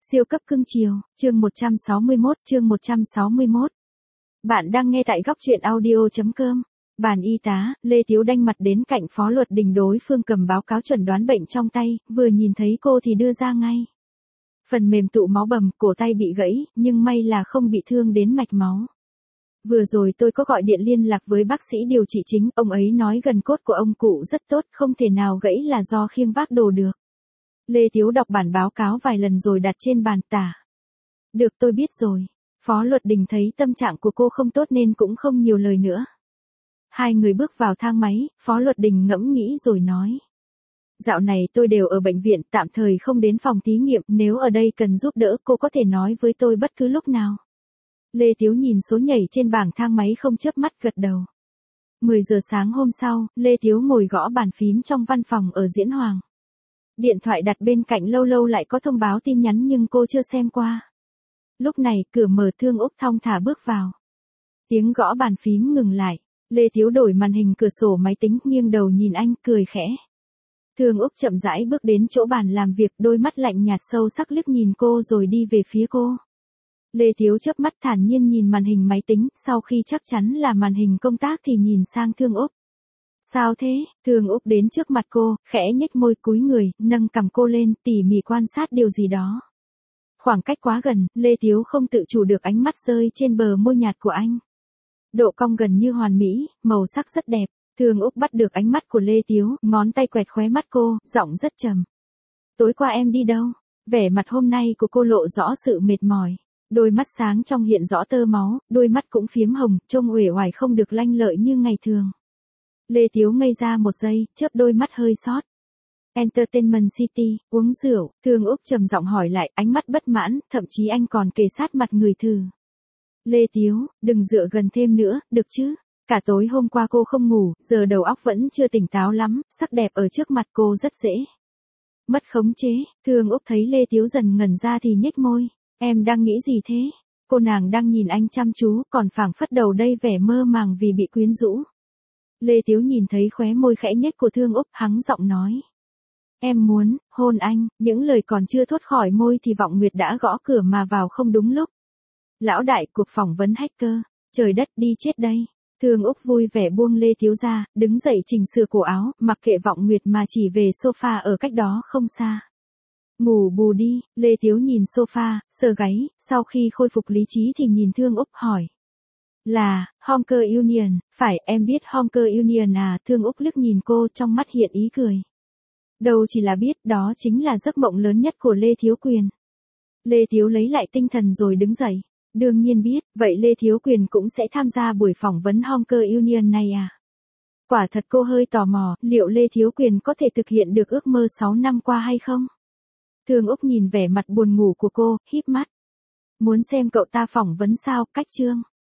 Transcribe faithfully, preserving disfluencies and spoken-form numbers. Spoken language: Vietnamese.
Siêu cấp cưng chiều, chương một trăm sáu mươi mốt, chương một trăm sáu mươi mốt. Bạn đang nghe tại góc truyện audio.com. Bàn y tá, Lê Tiếu đanh mặt đến cạnh Phó Luật Đình, đối phương cầm báo cáo chẩn đoán bệnh trong tay, vừa nhìn thấy cô thì đưa ra ngay. Phần mềm tụ máu bầm, cổ tay bị gãy, nhưng may là không bị thương đến mạch máu. Vừa rồi tôi có gọi điện liên lạc với bác sĩ điều trị chính, ông ấy nói gần cốt của ông cụ rất tốt, không thể nào gãy là do khiêng vác đồ được. Lê Tiếu đọc bản báo cáo vài lần rồi đặt trên bàn tả. Được, tôi biết rồi. Phó Luật Đình thấy tâm trạng của cô không tốt nên cũng không nhiều lời nữa. Hai người bước vào thang máy, Phó Luật Đình ngẫm nghĩ rồi nói. Dạo này tôi đều ở bệnh viện, tạm thời không đến phòng thí nghiệm, nếu ở đây cần giúp đỡ cô có thể nói với tôi bất cứ lúc nào. Lê Tiếu nhìn số nhảy trên bảng thang máy không chớp mắt gật đầu. mười giờ sáng hôm sau, Lê Tiếu ngồi gõ bàn phím trong văn phòng ở Diễn Hoàng. Điện thoại đặt bên cạnh lâu lâu lại có thông báo tin nhắn nhưng cô chưa xem qua. Lúc này, cửa mở, Thương Úc thong thả bước vào. Tiếng gõ bàn phím ngừng lại. Lê Tiếu đổi màn hình cửa sổ máy tính, nghiêng đầu nhìn anh, cười khẽ. Thương Úc chậm rãi bước đến chỗ bàn làm việc, đôi mắt lạnh nhạt sâu sắc liếc nhìn cô rồi đi về phía cô. Lê Tiếu chớp mắt thản nhiên nhìn màn hình máy tính, sau khi chắc chắn là màn hình công tác thì nhìn sang Thương Úc. Sao thế? Thương Úc đến trước mặt cô, khẽ nhếch môi, cúi người, nâng cằm cô lên, tỉ mỉ quan sát điều gì đó. Khoảng cách quá gần, Lê Tiếu không tự chủ được ánh mắt rơi trên bờ môi nhạt của anh. Độ cong gần như hoàn mỹ, màu sắc rất đẹp. Thương Úc bắt được ánh mắt của Lê Tiếu, ngón tay quẹt khóe mắt cô, giọng rất trầm. Tối qua em đi đâu? Vẻ mặt hôm nay của cô lộ rõ sự mệt mỏi. Đôi mắt sáng trong hiện rõ tơ máu, đôi mắt cũng phiếm hồng, trông uể oải không được lanh lợi như ngày thường. Lê Tiếu ngây ra một giây, chớp đôi mắt hơi sót. Entertainment City, uống rượu, Thương Úc trầm giọng hỏi lại, ánh mắt bất mãn, thậm chí anh còn kề sát mặt người thử. Lê Tiếu, đừng dựa gần thêm nữa, được chứ? Cả tối hôm qua cô không ngủ, giờ đầu óc vẫn chưa tỉnh táo lắm, sắc đẹp ở trước mặt cô rất dễ. Mất khống chế, Thương Úc thấy Lê Tiếu dần ngẩn ra thì nhếch môi. Em đang nghĩ gì thế? Cô nàng đang nhìn anh chăm chú, còn phảng phất đầu đây vẻ mơ màng vì bị quyến rũ. Lê Tiếu nhìn thấy khóe môi khẽ nhếch của Thương Úc, hắng giọng nói. Em muốn, hôn anh, những lời còn chưa thốt khỏi môi thì Vọng Nguyệt đã gõ cửa mà vào không đúng lúc. Lão đại, cuộc phỏng vấn hacker, trời đất đi chết đây. Thương Úc vui vẻ buông Lê Tiếu ra, đứng dậy chỉnh sửa cổ áo, mặc kệ Vọng Nguyệt mà chỉ về sofa ở cách đó không xa. Ngủ bù đi, Lê Tiếu nhìn sofa, sờ gáy, sau khi khôi phục lý trí thì nhìn Thương Úc hỏi. Là, Honker Union, phải, em biết Honker Union à? Thương Úc liếc nhìn cô, trong mắt hiện ý cười. Đâu chỉ là biết, đó chính là giấc mộng lớn nhất của Lê Thiếu Quyền. Lê Tiếu lấy lại tinh thần rồi đứng dậy. Đương nhiên biết, vậy Lê Thiếu Quyền cũng sẽ tham gia buổi phỏng vấn Honker Union này à? Quả thật cô hơi tò mò, liệu Lê Thiếu Quyền có thể thực hiện được ước mơ sáu năm qua hay không? Thương Úc nhìn vẻ mặt buồn ngủ của cô, híp mắt. Muốn xem cậu ta phỏng vấn sao? Cách chương.